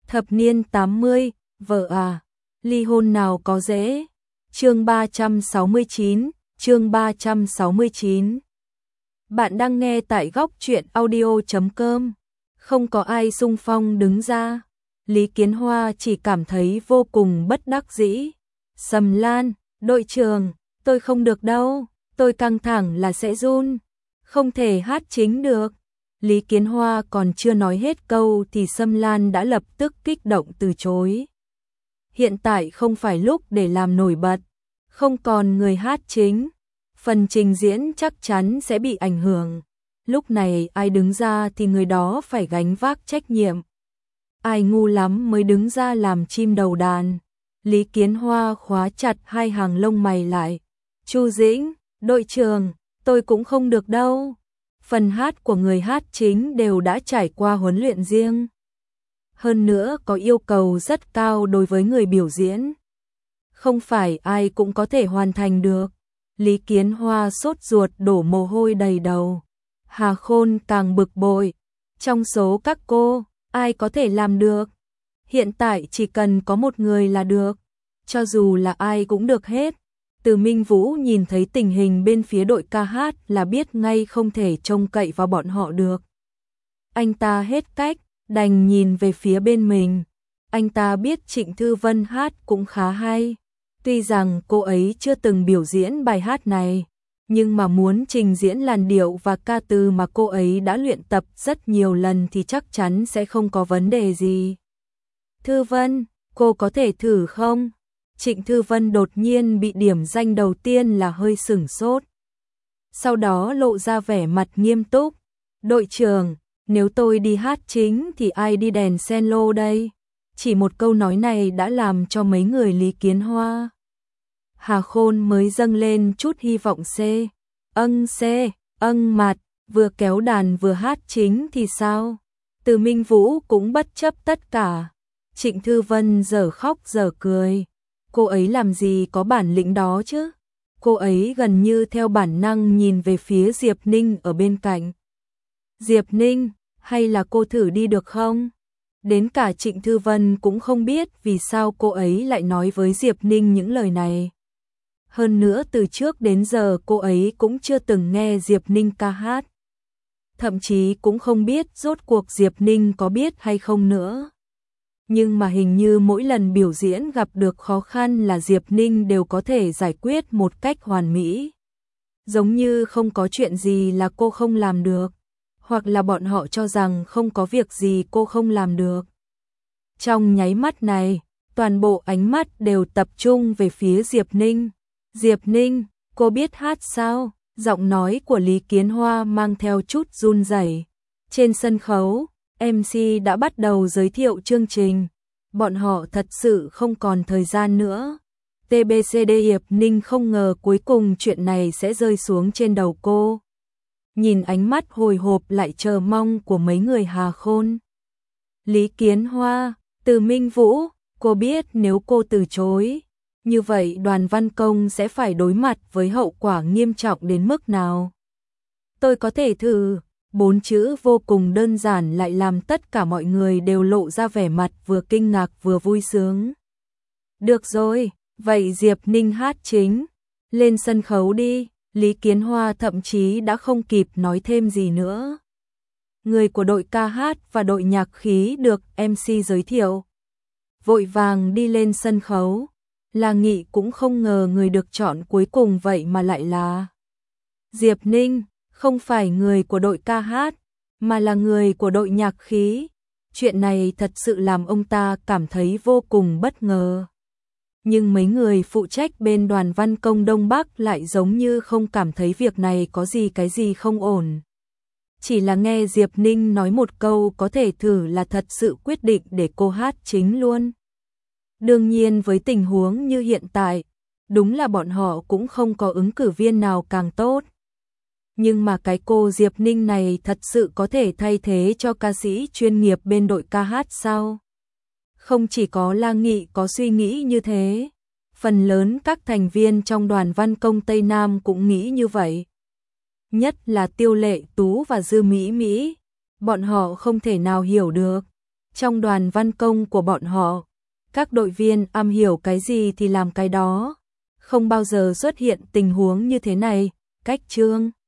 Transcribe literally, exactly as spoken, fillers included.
Thập niên tám mươi, vợ à, ly hôn nào có dễ. Chương ba trăm sáu mươi chín, chương ba trăm sáu mươi chín. Bạn đang nghe tại góc truyện audio chấm com. Không có ai xung phong đứng ra. Lý Kiến Hoa chỉ cảm thấy vô cùng bất đắc dĩ. Sầm Lan, đội trưởng, tôi không được đâu, tôi căng thẳng là sẽ run, không thể hát chính được. Lý Kiến Hoa còn chưa nói hết câu thì Sầm Lan đã lập tức kích động từ chối. Hiện tại không phải lúc để làm nổi bật, không còn người hát chính, phần trình diễn chắc chắn sẽ bị ảnh hưởng. Lúc này ai đứng ra thì người đó phải gánh vác trách nhiệm. Ai ngu lắm mới đứng ra làm chim đầu đàn. Lý Kiến Hoa khóa chặt hai hàng lông mày lại. Chu Dĩnh, đội trưởng, tôi cũng không được đâu. Phần hát của người hát chính đều đã trải qua huấn luyện riêng. Hơn nữa có yêu cầu rất cao đối với người biểu diễn. Không phải ai cũng có thể hoàn thành được. Lý Kiến Hoa sốt ruột đổ mồ hôi đầy đầu. Hà Khôn càng bực bội. Trong số các cô, ai có thể làm được? Hiện tại chỉ cần có một người là được. Cho dù là ai cũng được hết. Từ Minh Vũ nhìn thấy tình hình bên phía đội ca hát là biết ngay không thể trông cậy vào bọn họ được. Anh ta hết cách, đành nhìn về phía bên mình. Anh ta biết Trịnh Thư Vân hát cũng khá hay. Tuy rằng cô ấy chưa từng biểu diễn bài hát này, nhưng mà muốn trình diễn làn điệu và ca từ mà cô ấy đã luyện tập rất nhiều lần thì chắc chắn sẽ không có vấn đề gì. Thư Vân, cô có thể thử không? Trịnh Thư Vân đột nhiên bị điểm danh đầu tiên là hơi sửng sốt. Sau đó lộ ra vẻ mặt nghiêm túc. Đội trưởng, nếu tôi đi hát chính thì ai đi đèn cello đây? Chỉ một câu nói này đã làm cho mấy người Lý Kiến Hoa Hà Khôn mới dâng lên chút hy vọng. C. Âng C. Âng mặt, vừa kéo đàn vừa hát chính thì sao? Từ Minh Vũ cũng bất chấp tất cả. Trịnh Thư Vân giờ khóc giờ cười. Cô ấy làm gì có bản lĩnh đó chứ? Cô ấy gần như theo bản năng nhìn về phía Diệp Ninh ở bên cạnh. Diệp Ninh, hay là cô thử đi được không? Đến cả Trịnh Thư Vân cũng không biết vì sao cô ấy lại nói với Diệp Ninh những lời này. Hơn nữa từ trước đến giờ cô ấy cũng chưa từng nghe Diệp Ninh ca hát. Thậm chí cũng không biết rốt cuộc Diệp Ninh có biết hay không nữa. Nhưng mà hình như mỗi lần biểu diễn gặp được khó khăn là Diệp Ninh đều có thể giải quyết một cách hoàn mỹ. Giống như không có chuyện gì là cô không làm được, hoặc là bọn họ cho rằng không có việc gì cô không làm được. Trong nháy mắt này, toàn bộ ánh mắt đều tập trung về phía Diệp Ninh. Diệp Ninh, cô biết hát sao? Giọng nói của Lý Kiến Hoa mang theo chút run rẩy. Trên sân khấu, em xê đã bắt đầu giới thiệu chương trình. Bọn họ thật sự không còn thời gian nữa. tê bê xê đê Diệp Ninh không ngờ cuối cùng chuyện này sẽ rơi xuống trên đầu cô. Nhìn ánh mắt hồi hộp lại chờ mong của mấy người Hà Khôn. Lý Kiến Hoa, Từ Minh Vũ, cô biết nếu cô từ chối, như vậy Đoàn Văn Công sẽ phải đối mặt với hậu quả nghiêm trọng đến mức nào. Tôi có thể thử. Bốn chữ vô cùng đơn giản lại làm tất cả mọi người đều lộ ra vẻ mặt vừa kinh ngạc vừa vui sướng. Được rồi, vậy Diệp Ninh hát chính. Lên sân khấu đi. Lý Kiến Hoa thậm chí đã không kịp nói thêm gì nữa. Người của đội ca hát và đội nhạc khí được em xê giới thiệu. Vội vàng đi lên sân khấu. La Nghị cũng không ngờ người được chọn cuối cùng vậy mà lại là Diệp Ninh. Không phải người của đội ca hát, mà là người của đội nhạc khí. Chuyện này thật sự làm ông ta cảm thấy vô cùng bất ngờ. Nhưng mấy người phụ trách bên Đoàn Văn Công Đông Bắc lại giống như không cảm thấy việc này có gì cái gì không ổn. Chỉ là nghe Diệp Ninh nói một câu có thể thử là thật sự quyết định để cô hát chính luôn. Đương nhiên với tình huống như hiện tại, đúng là bọn họ cũng không có ứng cử viên nào càng tốt. Nhưng mà cái cô Diệp Ninh này thật sự có thể thay thế cho ca sĩ chuyên nghiệp bên đội ca hát sao? Không chỉ có La Nghị có suy nghĩ như thế, phần lớn các thành viên trong Đoàn Văn Công Tây Nam cũng nghĩ như vậy. Nhất là Tiêu Lệ Tú và Dư Mỹ Mỹ, bọn họ không thể nào hiểu được. Trong đoàn văn công của bọn họ, các đội viên am hiểu cái gì thì làm cái đó, không bao giờ xuất hiện tình huống như thế này. Cách Trương